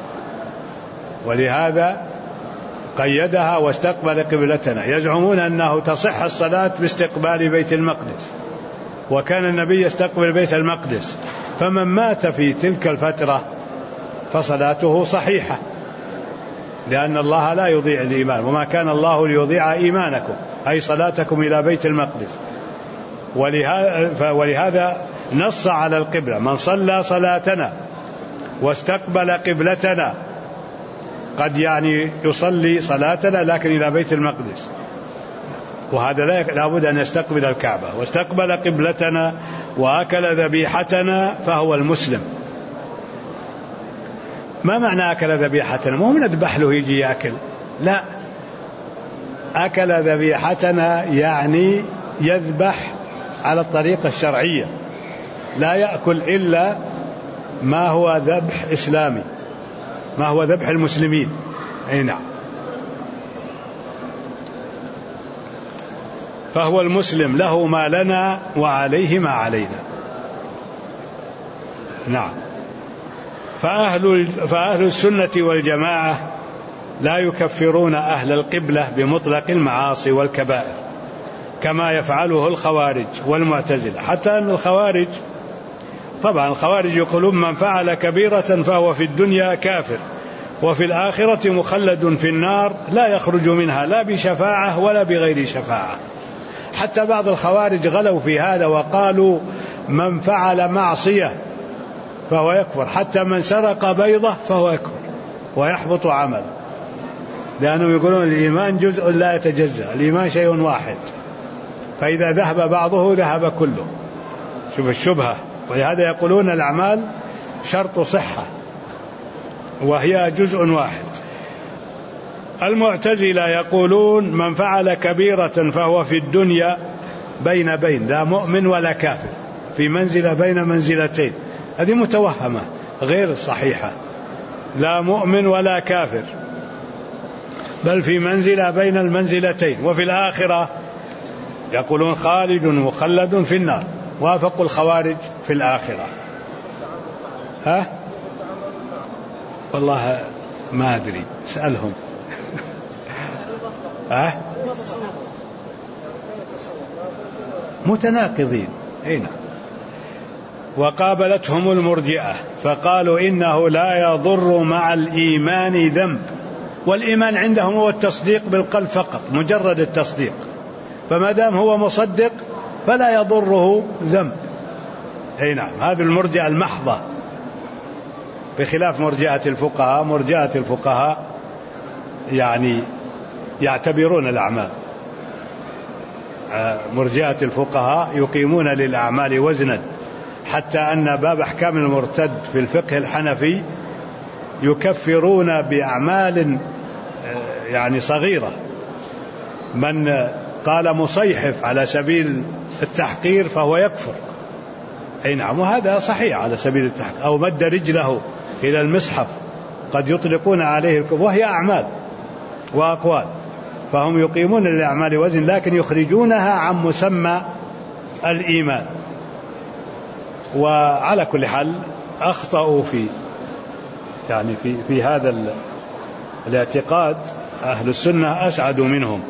ولهذا قيدها واستقبل قبلتنا. يزعمون أنه تصح الصلاة باستقبال بيت المقدس، وكان النبي يستقبل بيت المقدس، فمن مات في تلك الفترة فصلاته صحيحة، لأن الله لا يضيع الإيمان، وما كان الله ليضيع إيمانكم أي صلاتكم إلى بيت المقدس. ولهذا نص على القبلة، من صلى صلاتنا واستقبل قبلتنا، قد يعني يصلي صلاتنا لكن إلى بيت المقدس، وهذا لا بد أن يستقبل الكعبة. واستقبل قبلتنا وأكل ذبيحتنا فهو المسلم. ما معنى أكل ذبيحتنا؟ مو نذبح له يجي يأكل، لا، أكل ذبيحتنا يعني يذبح على الطريقة الشرعية، لا يأكل إلا ما هو ذبح إسلامي، ما هو ذبح المسلمين. أي نعم. فهو المسلم له ما لنا وعليه ما علينا. نعم. فأهل السنة والجماعة لا يكفرون أهل القبلة بمطلق المعاصي والكبائر كما يفعله الخوارج والمعتزلة. حتى أن الخوارج، طبعا الخوارج يقولون من فعل كبيرة فهو في الدنيا كافر وفي الآخرة مخلد في النار لا يخرج منها لا بشفاعة ولا بغير شفاعة. حتى بعض الخوارج غلوا في هذا وقالوا من فعل معصية فهو يكفر، حتى من سرق بيضة فهو يكفر ويحبط عمل، لأنهم يقولون الإيمان جزء لا يتجزأ، الإيمان شيء واحد، فإذا ذهب بعضه ذهب كله. شوف الشبهة. ولهذا يقولون الأعمال شرط صحة وهي جزء واحد. المعتزلة يقولون من فعل كبيرة فهو في الدنيا بين لا مؤمن ولا كافر، في منزلة بين منزلتين، هذه متوهمة غير صحيحة، لا مؤمن ولا كافر بل في منزلة بين المنزلتين. وفي الآخرة يقولون خالد مخلد في النار، وافقوا الخوارج في الآخرة. والله ما أدري، اسألهم. متناقضين. هنا وقابلتهم المرجئة فقالوا إنه لا يضر مع الإيمان ذنب، والإيمان عندهم هو التصديق بالقلب فقط، مجرد التصديق، فما دام هو مصدق فلا يضره ذنب. أي نعم. هذه المرجئة المحضة بخلاف مرجئة الفقهاء. مرجئة الفقهاء يعني يعتبرون الأعمال، مرجئة الفقهاء يقيمون للأعمال وزنا حتى أن باب أحكام المرتد في الفقه الحنفي يكفرون بأعمال يعني صغيرة. من قال مصيحف على سبيل التحقير فهو يكفر، أي نعم، وهذا صحيح على سبيل التحقير. أو مد رجله إلى المصحف قد يطلقون عليه الكفر، وهي أعمال وأقوال، فهم يقيمون للأعمال وزن لكن يخرجونها عن مسمى الإيمان. وعلى كل حال أخطأوا في هذا الاعتقاد. أهل السنة أسعد منهم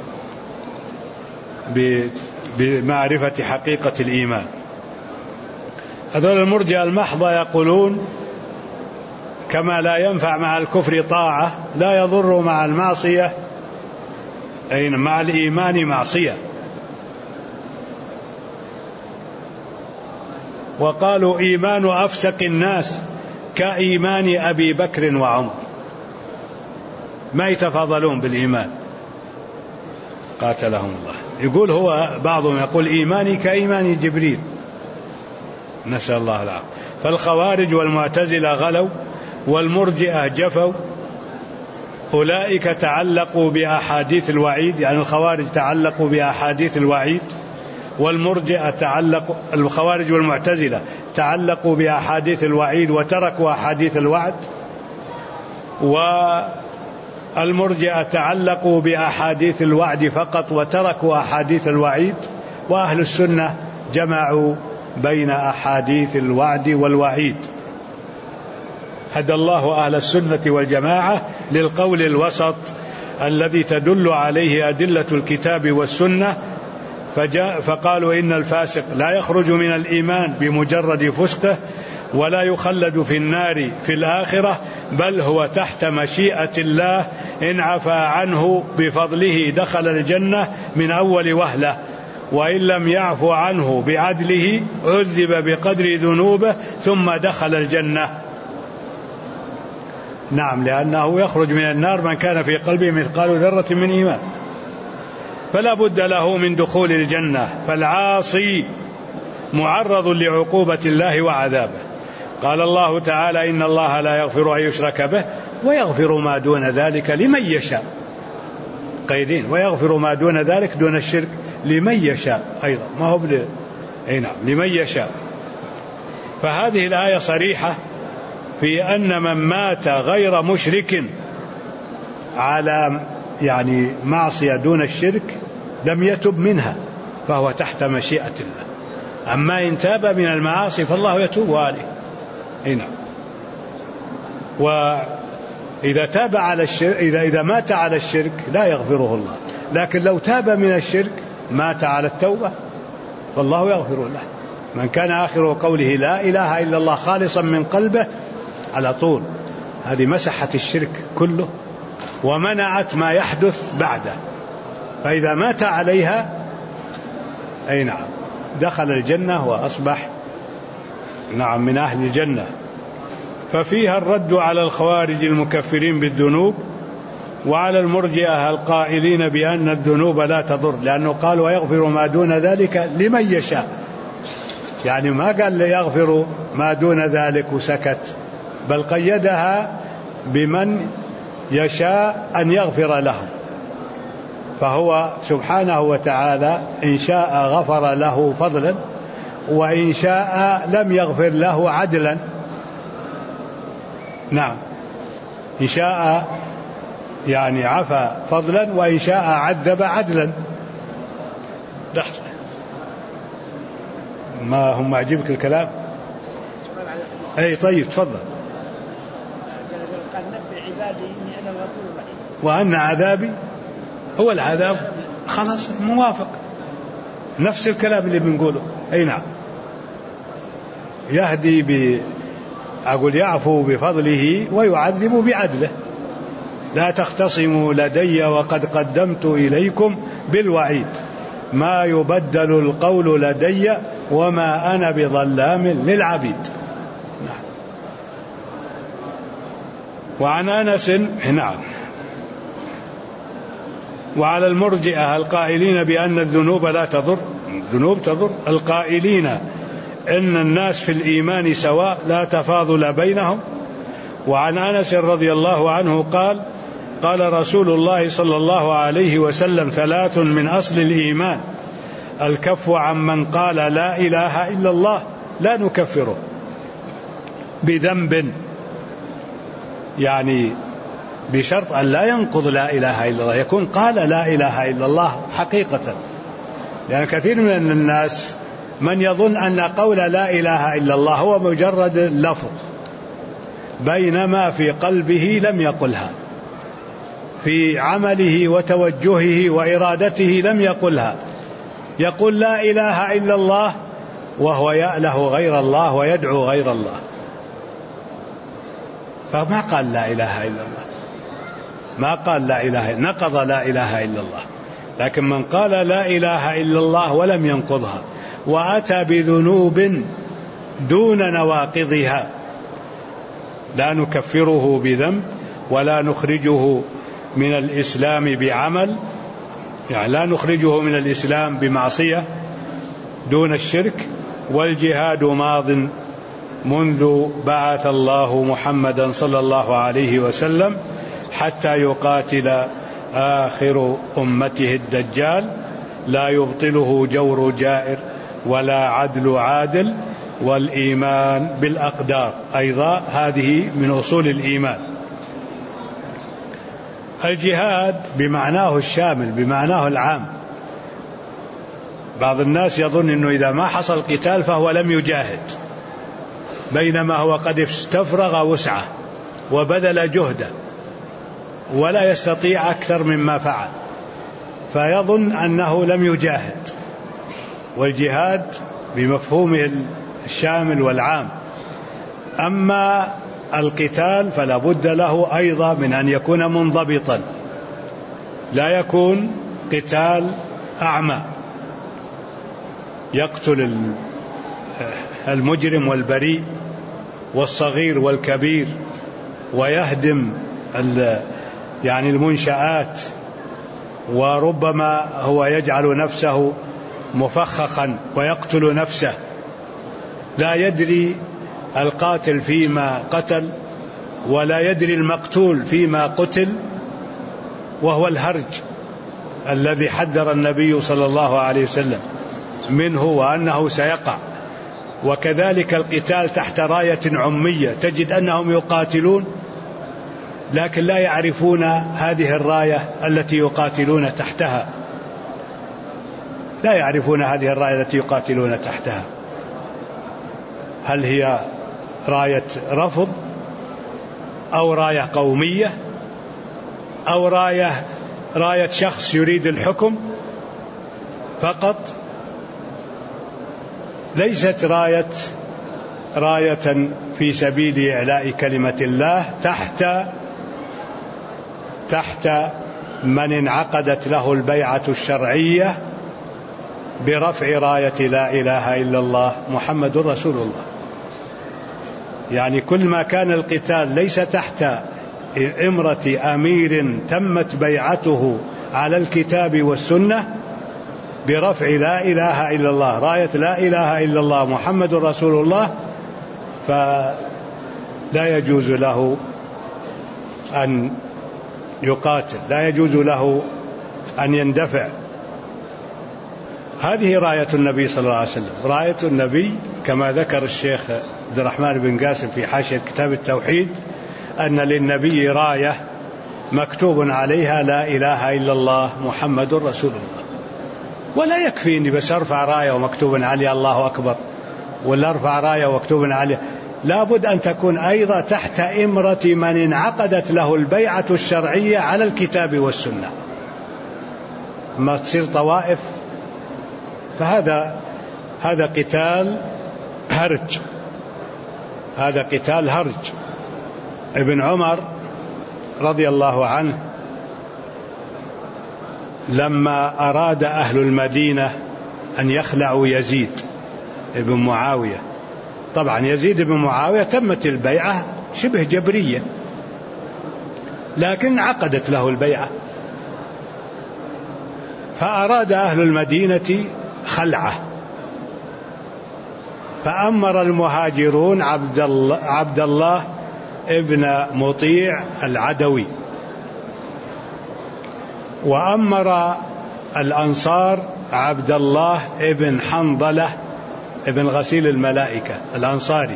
بمعرفة حقيقة الإيمان. هذول المرجئة المحضة يقولون كما لا ينفع مع الكفر طاعة لا يضر مع المعصية، أي مع الإيمان معصية. وقالوا إيمان أفسق الناس كإيمان أبي بكر وعمر، ما يتفاضلون بالإيمان قاتلهم الله. يقول هو بعضهم يقول إيماني كإيمان جبريل، نسأل الله العافية. فالخوارج والمعتزلة غلوا والمرجئة جفوا. أولئك تعلقوا بأحاديث الوعيد، يعني الخوارج تعلقوا بأحاديث الوعيد، والمرجئة الخوارج والمعتزلة تعلقوا بأحاديث الوعيد وتركوا أحاديث الوعد، والمرجئة تعلقوا بأحاديث الوعد فقط وتركوا أحاديث الوعيد. وأهل السنة جمعوا بين أحاديث الوعد والوعيد. هدى الله أهل السنة والجماعة للقول الوسط الذي تدل عليه أدلة الكتاب والسنة. فقالوا إن الفاسق لا يخرج من الإيمان بمجرد فسقه ولا يخلد في النار في الآخرة، بل هو تحت مشيئة الله، إن عفى عنه بفضله دخل الجنة من أول وهلة، وإن لم يعفو عنه بعدله عذب بقدر ذنوبه ثم دخل الجنة. نعم، لأنه يخرج من النار من كان في قلبه مثقال ذرة من إيمان، فلا بد له من دخول الجنة. فالعاصي معرض لعقوبة الله وعذابه. قال الله تعالى إن الله لا يغفر أن يشرك به ويغفر ما دون ذلك لمن يشاء، قيدين، ويغفر ما دون ذلك دون الشرك لمن يشاء أيضا، ما هو نعم، لمن يشاء. فهذه الآية صريحة في أن من مات غير مشرك على معصية دون الشرك لم يتب منها فهو تحت مشيئة الله. أما إن تاب من المعاصي فالله يتوب عليه. نعم. وإذا تاب على الشرك، إذا مات على الشرك لا يغفره الله، لكن لو تاب من الشرك مات على التوبة فالله يغفر له. من كان آخر قوله لا إله إلا الله خالصا من قلبه على طول، هذه مسحت الشرك كله ومنعت ما يحدث بعده. فإذا مات عليها نعم دخل الجنة وأصبح نعم من أهل الجنة. ففيها الرد على الخوارج المكفرين بالذنوب وعلى المرجئة القائلين بأن الذنوب لا تضر، لأنه قال ويغفر ما دون ذلك لمن يشاء، يعني ما قال يغفر ما دون ذلك وسكت، بل قيدها بمن يشاء أن يغفر له. فهو سبحانه وتعالى إن شاء غفر له فضلا، وإن شاء لم يغفر له عدلا. نعم، إن شاء عفى فضلا، وإن شاء عذب عدلا. ما هم عجبك الكلام؟ طيب تفضل. وأن عذابي هو العذاب، خلاص موافق، نفس الكلام اللي بنقوله. نعم، يهدي يعفو بفضله ويعذب بعدله. لا تختصموا لدي وقد قدمت إليكم بالوعيد، ما يبدل القول لدي وما أنا بظلام للعبيد. نعم. وعن أنس نعم. وعلى المرجئة القائلين بأن الذنوب لا تضر، الذنوب تضر، القائلين إن الناس في الإيمان سواء لا تفاضل بينهم. وعن أنس رضي الله عنه قال: قال رسول الله صلى الله عليه وسلم: 3 من أصل الإيمان: الكف عمن قال لا إله إلا الله لا نكفره بذنب، يعني بشرط أن لا ينقض لا إله إلا الله، يكون قال لا إله إلا الله حقيقة. لأن كثير من الناس من يظن أن قول لا إله إلا الله هو مجرد لفظ، بينما في قلبه لم يقلها، في عمله وتوجهه وإرادته لم يقلها، يقول لا إله إلا الله وهو يأله غير الله ويدعو غير الله، فما قال لا إله إلا الله، ما قال لا إله، نقض لا إله إلا الله. لكن من قال لا إله إلا الله ولم ينقضها وأتى بذنوب دون نواقضها لا نكفره بذنب ولا نخرجه من الإسلام بعمل، يعني لا نخرجه من الإسلام بمعصية دون الشرك. والجهاد ماض منذ بعث الله محمدا صلى الله عليه وسلم حتى يقاتل آخر أمته الدجال، لا يبطله جور جائر ولا عدل عادل، والإيمان بالأقدار أيضا هذه من أصول الإيمان. الجهاد بمعناه الشامل، بمعناه العام. بعض الناس يظن أنه إذا ما حصل قتال فهو لم يجاهد، بينما هو قد استفرغ وسعه وبذل جهده ولا يستطيع أكثر مما فعل، فيظن أنه لم يجاهد. والجهاد بمفهومه الشامل والعام. أما القتال فلا بد له أيضا من أن يكون منضبطا، لا يكون قتال أعمى يقتل المجرم والبريء والصغير والكبير ويهدم يعني المنشآت، وربما هو يجعل نفسه مفخخا ويقتل نفسه، لا يدري القاتل فيما قتل ولا يدري المقتول فيما قتل، وهو الهرج الذي حذر النبي صلى الله عليه وسلم منه وأنه سيقع. وكذلك القتال تحت راية عمية، تجد أنهم يقاتلون لكن لا يعرفون هذه الراية التي يقاتلون تحتها، لا يعرفون هذه الراية التي يقاتلون تحتها، هل هي راية رفض أو راية قومية أو راية شخص يريد الحكم فقط، ليست راية في سبيل إعلاء كلمة الله تحت من انعقدت له البيعة الشرعية برفع راية لا إله إلا الله محمد رسول الله. يعني كل ما كان القتال ليس تحت إمرة أمير تمت بيعته على الكتاب والسنة برفع لا إله إلا الله، راية لا إله إلا الله محمد رسول الله، فلا يجوز له أن يقاتل، لا يجوز له أن يندفع. هذه راية النبي صلى الله عليه وسلم. راية النبي كما ذكر الشيخ عبد الرحمن بن قاسم في حاشية كتاب التوحيد أن للنبي راية مكتوب عليها لا إله إلا الله محمد رسول الله. ولا يكفي أني بس أرفع راية ومكتوب عليها الله أكبر، ولا أرفع راية ومكتوب عليها، لا بد أن تكون أيضا تحت إمرة من انعقدت له البيعة الشرعية على الكتاب والسنة. ما تصير طوائف فهذا قتال هرج، هذا قتال هرج. ابن عمر رضي الله عنه لما أراد أهل المدينة أن يخلعوا يزيد ابن معاوية، طبعا يزيد بن معاوية تمت البيعة شبه جبرية لكن عقدت له البيعة، فأراد أهل المدينة خلعه، فأمر المهاجرون عبد الله ابن مطيع العدوي، وأمر الأنصار عبد الله ابن حنظلة ابن غسيل الملائكة الأنصاري.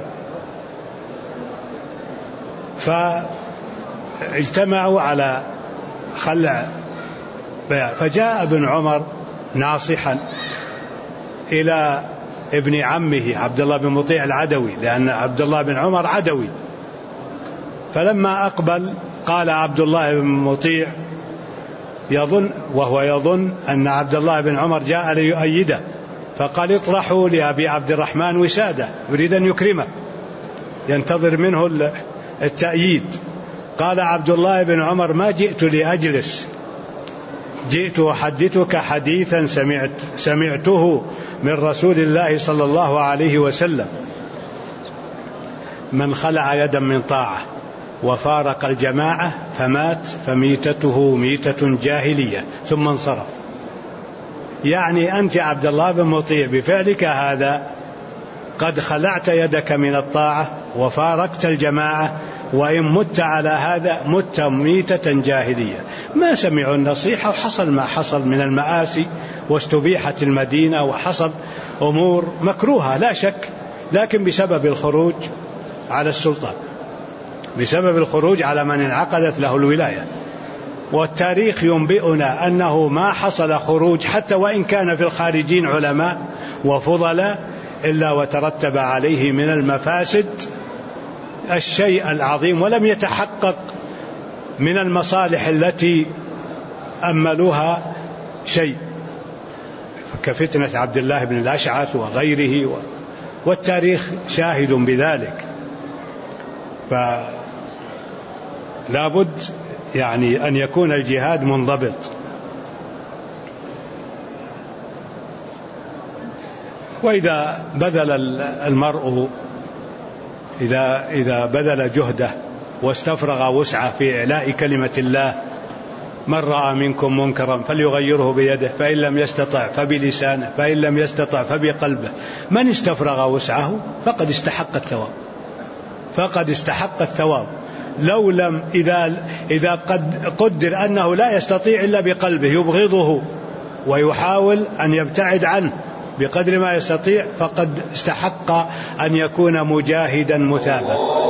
فاجتمعوا على خلع بيع. فجاء ابن عمر ناصحا إلى ابن عمه عبد الله بن مطيع العدوي، لأن عبد الله بن عمر عدوي. فلما أقبل قال عبد الله بن مطيع وهو يظن أن عبد الله بن عمر جاء ليؤيده، فقال اطرحوا لأبي عبد الرحمن وسادة، يريد أن يكرمه، ينتظر منه التأييد. قال عبد الله بن عمر ما جئت لأجلس، جئت أحدثك حديثا سمعته من رسول الله صلى الله عليه وسلم: من خلع يدا من طاعة وفارق الجماعة فمات فميتته ميتة جاهلية ثم انصرف. يعني أنت عبد الله بن مطيع بفعلك هذا قد خلعت يدك من الطاعة وفارقت الجماعة، وإن مت على هذا مت ميتة جاهلية. ما سمعوا النصيحة وحصل ما حصل من المآسي، واستبيحت المدينة وحصل أمور مكروهة لا شك، لكن بسبب الخروج على السلطان، بسبب الخروج على من انعقدت له الولاية. والتاريخ ينبئنا أنه ما حصل خروج حتى وإن كان في الخارجين علماء وفضلاء إلا وترتب عليه من المفاسد الشيء العظيم، ولم يتحقق من المصالح التي أملوها شيء، كفتنة عبد الله بن الأشعث وغيره، والتاريخ شاهد بذلك. فلا بد يعني أن يكون الجهاد منضبط. وإذا بذل المرء إذا بذل جهده واستفرغ وسعه في إعلاء كلمة الله: من رأى منكم منكرا فليغيره بيده، فإن لم يستطع فبلسانه، فإن لم يستطع فبقلبه، من استفرغ وسعه فقد استحق الثواب، فقد استحق الثواب. لو لم إذا قد قدر أنه لا يستطيع إلا بقلبه يبغضه ويحاول أن يبتعد عنه بقدر ما يستطيع، فقد استحق أن يكون مجاهدا مثابا.